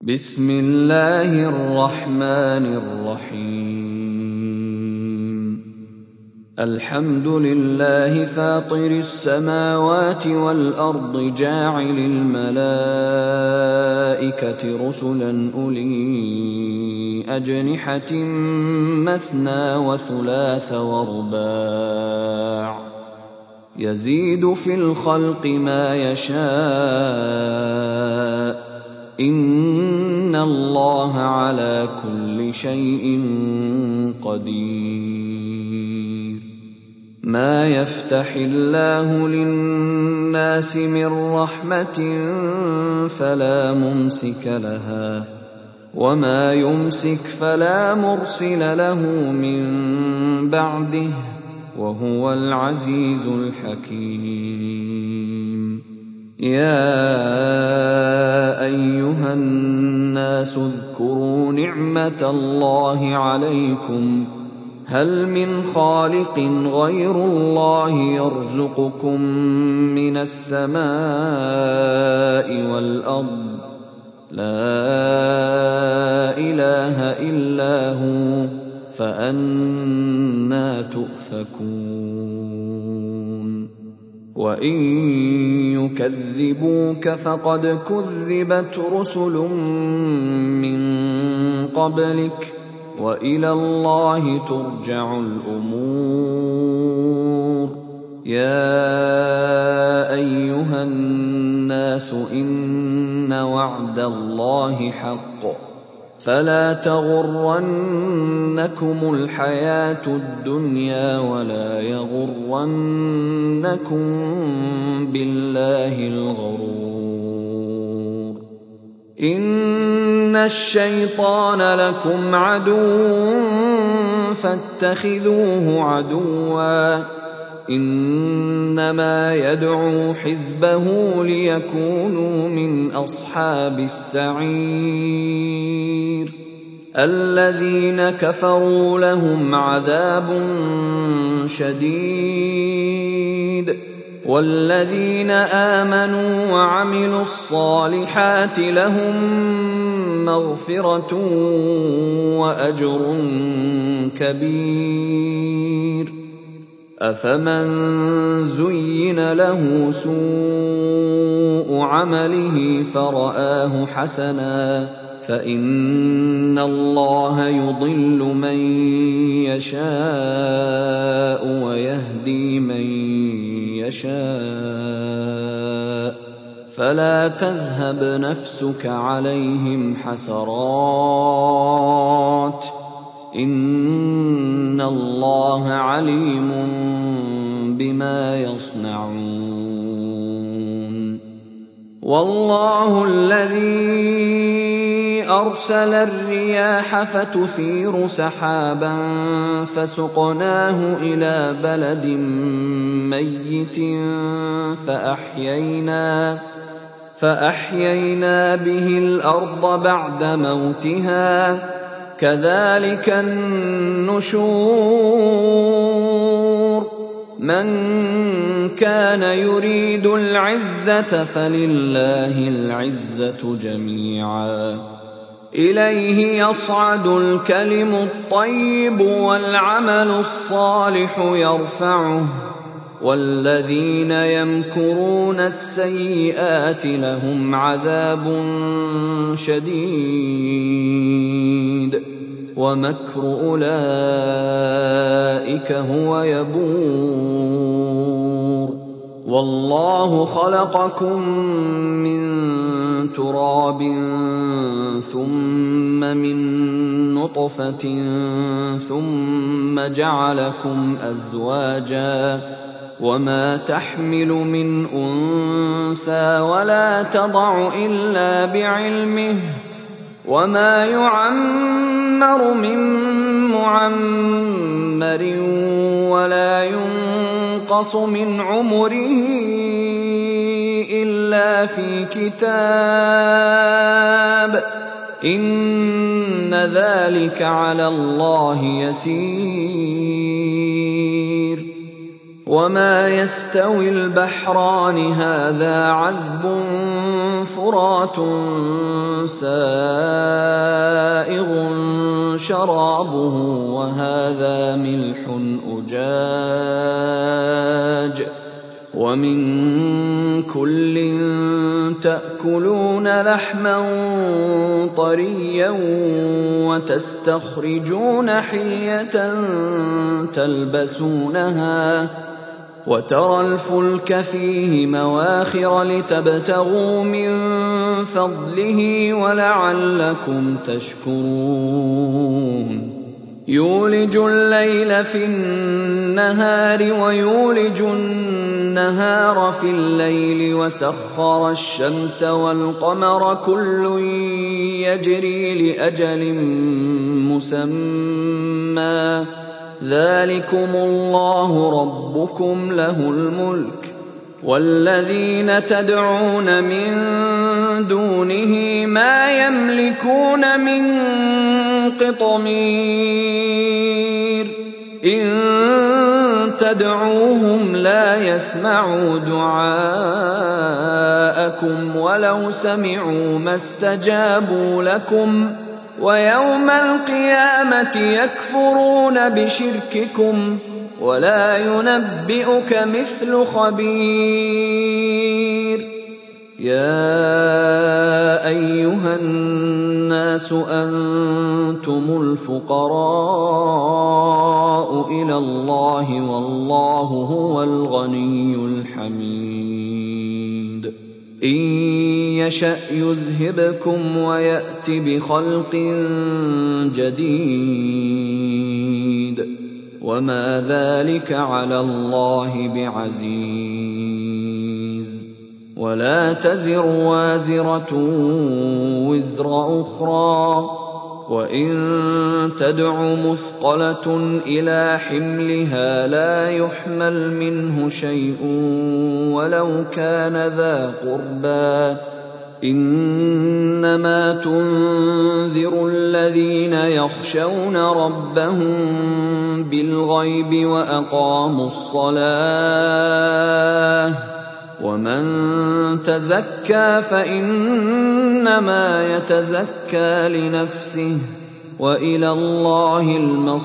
بسم الله الرحمن الرحيم الحمد لله فاطر السماوات والأرض جاعل الملائكة رسلا أولي أجنحة مثنى وثلاث ورباع يزيد في الخلق ما يشاء إن الله على كل شيء قدير ما يفتح الله للناس من رحمة فلا ممسك لها وما يمسك فلا مرسل له من بعده وهو العزيز الحكيم يا أيها الناس اذكروا نعمة الله عليكم هل من خالق غير الله يرزقكم من السماء والأرض لا إله إلا هو فأنى تؤفكون وإن يكذبوك فقد كذبت رسل من قبلك وإلى الله ترجع الأمور يا أيها الناس إن وعد الله حق فلا تغرنكم الحياة الدنيا ولا يغرنكم بالله الغرور إن الشيطان لكم عدو فاتخذوه عدوا إنما يدعو حزبه ليكونوا من أصحاب السعير الذين كفروا لهم عذاب شديد والذين آمنوا وعملوا الصالحات لهم مغفرة وأجر كبير أفمن زين له سوء عمله فرآه حسنا فإن الله يضل من يشاء ويهدي من يشاء فلا تذهب نفسك عليهم حسرات إن الله عليم بما يصنعون والله الذي أرسل الرياح فتثير سحابا فسقناه إلى بلد ميت فأحيينا به الأرض بعد موتها كذلك النشور من كان يريد العزة فلله العزة جميعا إليه يصعد الكلم الطيب والعمل الصالح يرفعه والذين يمكرون السيئات لهم عذاب شديد ومكر أولئك هو يبور والله خلقكم من تراب ثم من نطفة ثم جعلكم أزواجا وما تحمل من أنثى ولا تضع إلا بعلمه وما يعمر من معمر ولا ينقص من عمره إلا في كتاب إن ذلك على الله يسير وما يستوي البحران هذا عذب فرات سائغ شرابه وهذا ملح أجاج ومن كل تأكلون لحما طريا وتستخرجون حلية تلبسونها وترى الفلك فيه مواخر لتبتغوا من فضله ولعلكم تشكرون يولج الليل في النهار ويولج النهار في الليل وسخر الشمس والقمر كل يجري لأجل مسمى ذلكم الله ربكم له الملك والذين تدعون من دونه ما يملكون من قطمير إن تدعوهم لا يسمعوا دعاءكم ولو سمعوا ما استجابوا لكم ويوم القيامة يكفرون بشرككم ولا ينبئك مثل خبير يا أيها الناس أنتم الفقراء إلى الله والله هو الغني الحميد إن يشأ يذهبكم ويأت بخلق جديد وما ذلك على الله بعزيز ولا تزر وازرة وزر أخرى وإن تدع مثقلة إلى حملها لا يحمل منه شيء ولو كان ذا قربى إنما تنذر الذين يخشون ربهم بالغيب وأقاموا الصلاة ومن تزكى فإنما يتزكى لنفسه وإلى الله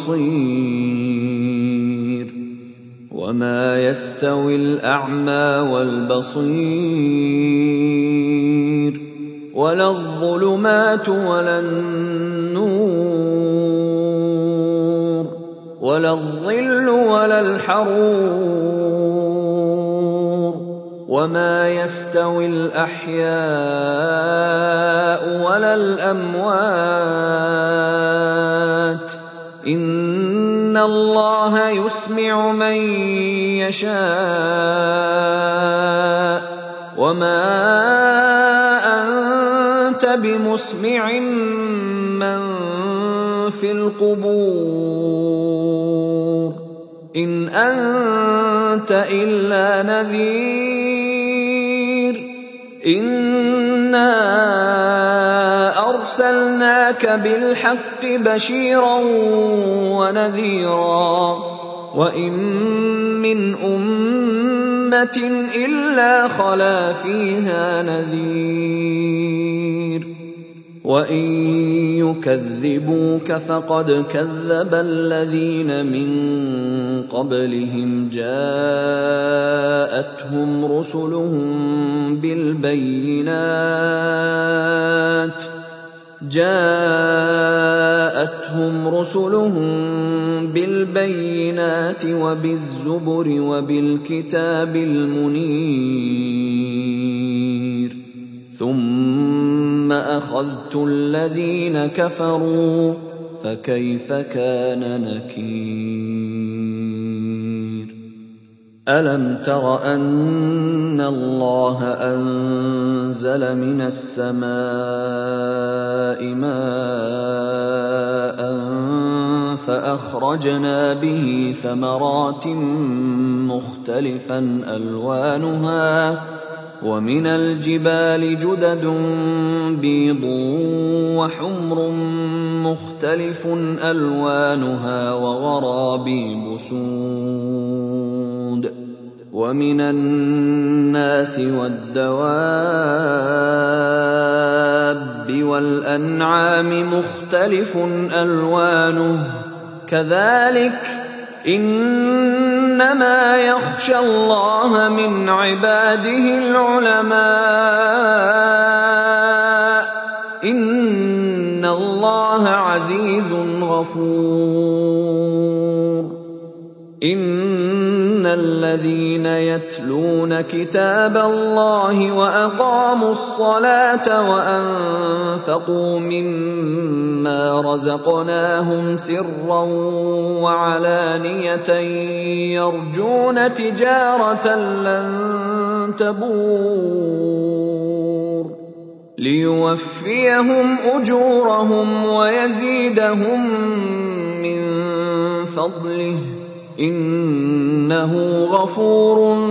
المصير وما يستوي الأعمى والبصير ولا الظلمات ولا النور ولا الظل ولا الحرور وما يستوي الأحياء ولا الأموات إن الله يسمع من يشاء وما أنت بمسمع من في القبور إن أنت إلا نذير إنا أرسلناك بالحق بشيرا ونذيرا وإن من أمة إلا خلا فيها نذير وإن يكذبوك فقد كذب الذين من قبلهم جاءتهم رسلهم بالبينات وبالزبر وبالكتاب المنير ثم أخذت الذين كفروا فكيف كان نكير ألم تر أن الله أنزل من السماء ماء فأخرجنا به ثمرات مختلفا ألوانها ومن الجبال جدد بيض وحمر مختلف ألوانها وغرابيب سود ومن الناس والدواب والأنعام مختلف ألوانه كذلك إنما يخشى الله من عباده العلماء إن الله عزيز غفور إن الذين يتلون كتاب الله وأقاموا الصلاة وأنفقوا مما رزقناهم سرا وعلانية يرجون تجارة لن تبور ليوفيهم أجورهم ويزيدهم من فضله إنه غفور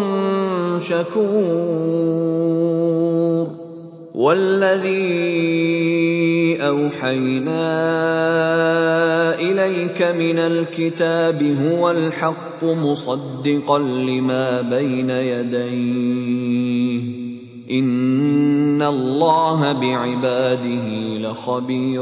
شكور والذي أوحينا إليك من الكتاب هو الحق مصدقا لما بين يديه إن الله بعباده لخبير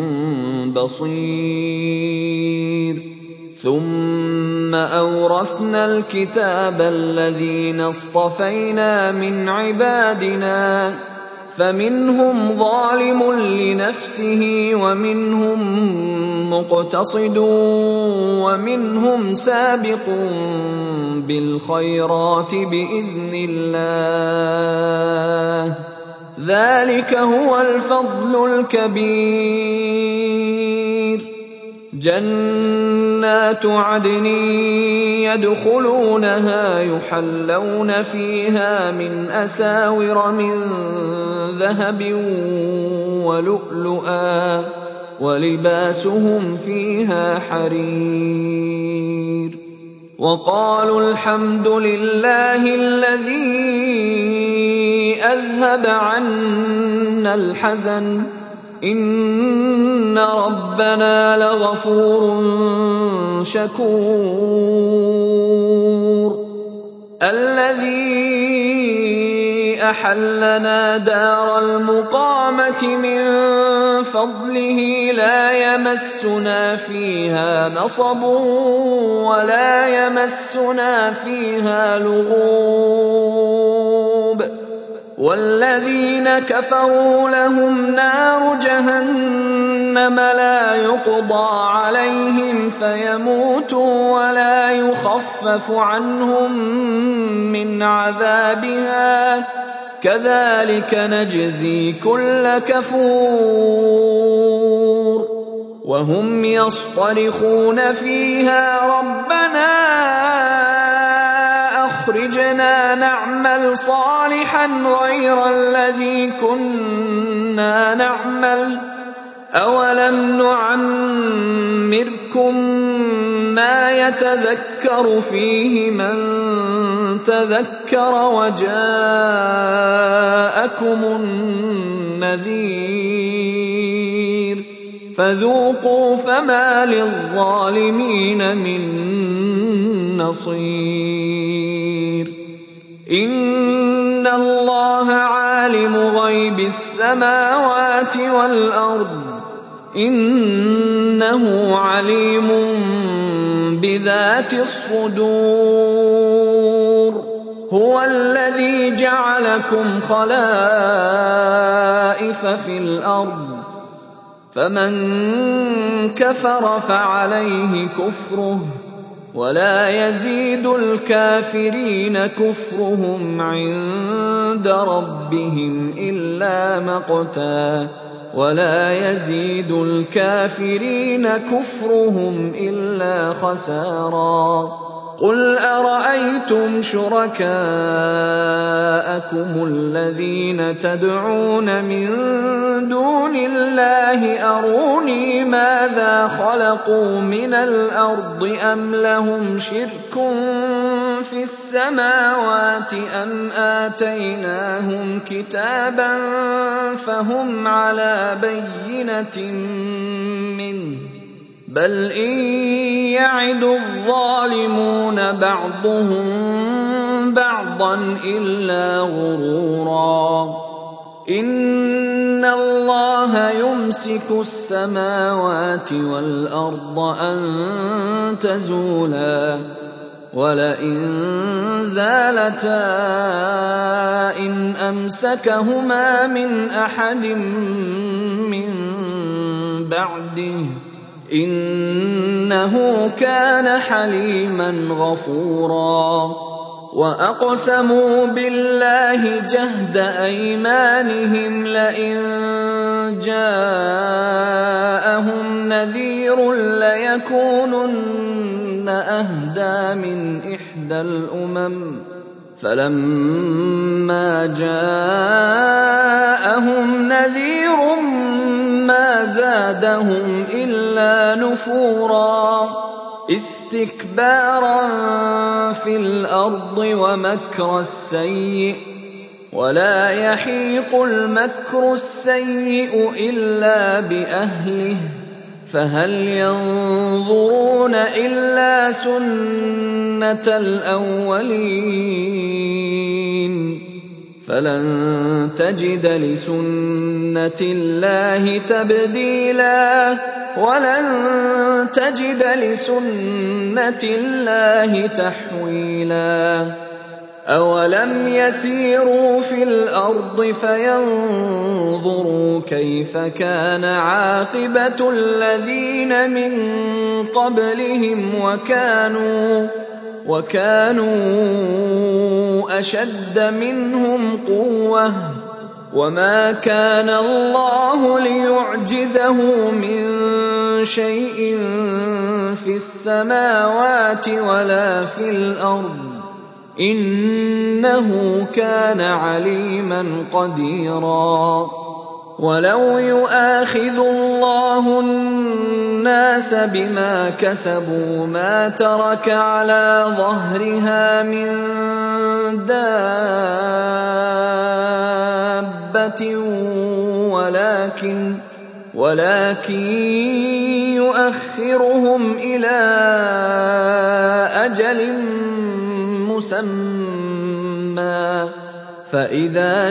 بصير ثم أورثنا الكتاب الذين اصطفينا من عبادنا فمنهم ظالم لنفسه ومنهم مقتصد ومنهم سابق بالخيرات بإذن الله ذلك هو الفضل الكبير جنات عدن يدخلونها يحلون فيها من أساور من ذهب ولؤلؤا ولباسهم فيها حرير وقالوا الحمد لله الذي أذهب عنا الحزن إن ربنا لغفور شكور الذي أحلنا دار المقامة من فضله لا يمسنا فيها نصب ولا يمسنا فيها لغوب والذين كفروا لهم نار جهنم لا يقضى عليهم فيموتوا ولا يخفف عنهم من عذابها كذلك نجزي كل كفور وهم يصطرخون فيها ربنا أخرجنا نعمل صالحا غير الذي كنا نعمل أولم نعمركم ما يتذكر فيه من تذكر وجاءكم النذير فذوقوا فما للظالمين من نصير إن الله عالم غيب السماوات والأرض إنه عليم بذات الصدور هو الذي جعلكم خلائف في الأرض فمن كفر فعليه كفره ولا يزيد الكافرين كفرهم عند ربهم إلا مقتا ولا يزيد الكافرين كفرهم إلا خسارا قل أرأيتم شركاءكم الذين تدعون من دون الله أروني ماذا خلقوا من الأرض أم لهم شرك في السماوات أم آتيناهم كتابا فهم على بينة منه بل إن يعد الظالمون بعضهم بعضا إلا غرورا إن الله يمسك السماوات والأرض أن تزولا ولئن زالتا إن أمسكهما من أحد من بعده إنه كان حليما غفورا وأقسموا بالله جهد أيمانهم لئن جاءهم نذير ليكونن أهدى من إحدى الأمم فلما جاءهم نذير ما زادهم إلا نفورا استكبارا في الأرض ومكر السيء ولا يحيق المكر السيء إلا بأهله فهل ينظرون إلا سنة الأولين فلن تجد لسنة الله تبديلا ولن تجد لسنة الله تحويلا أولم يسيروا في الأرض فينظروا كيف كان عاقبة الذين من قبلهم وكانوا أشد منهم قوة وما كان الله ليعجزه من شيء في السماوات ولا في الأرض إنه كان عليما قديرا ولو يؤاخذ الله الناس بما كسبوا ما ترك على ظهرها من دابة ولكن يؤخرهم إلى أجل مسمى فإذا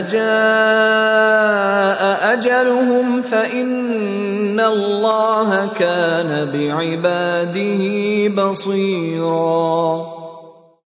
جاء أجلهم فإن الله كان بعباده بصيرا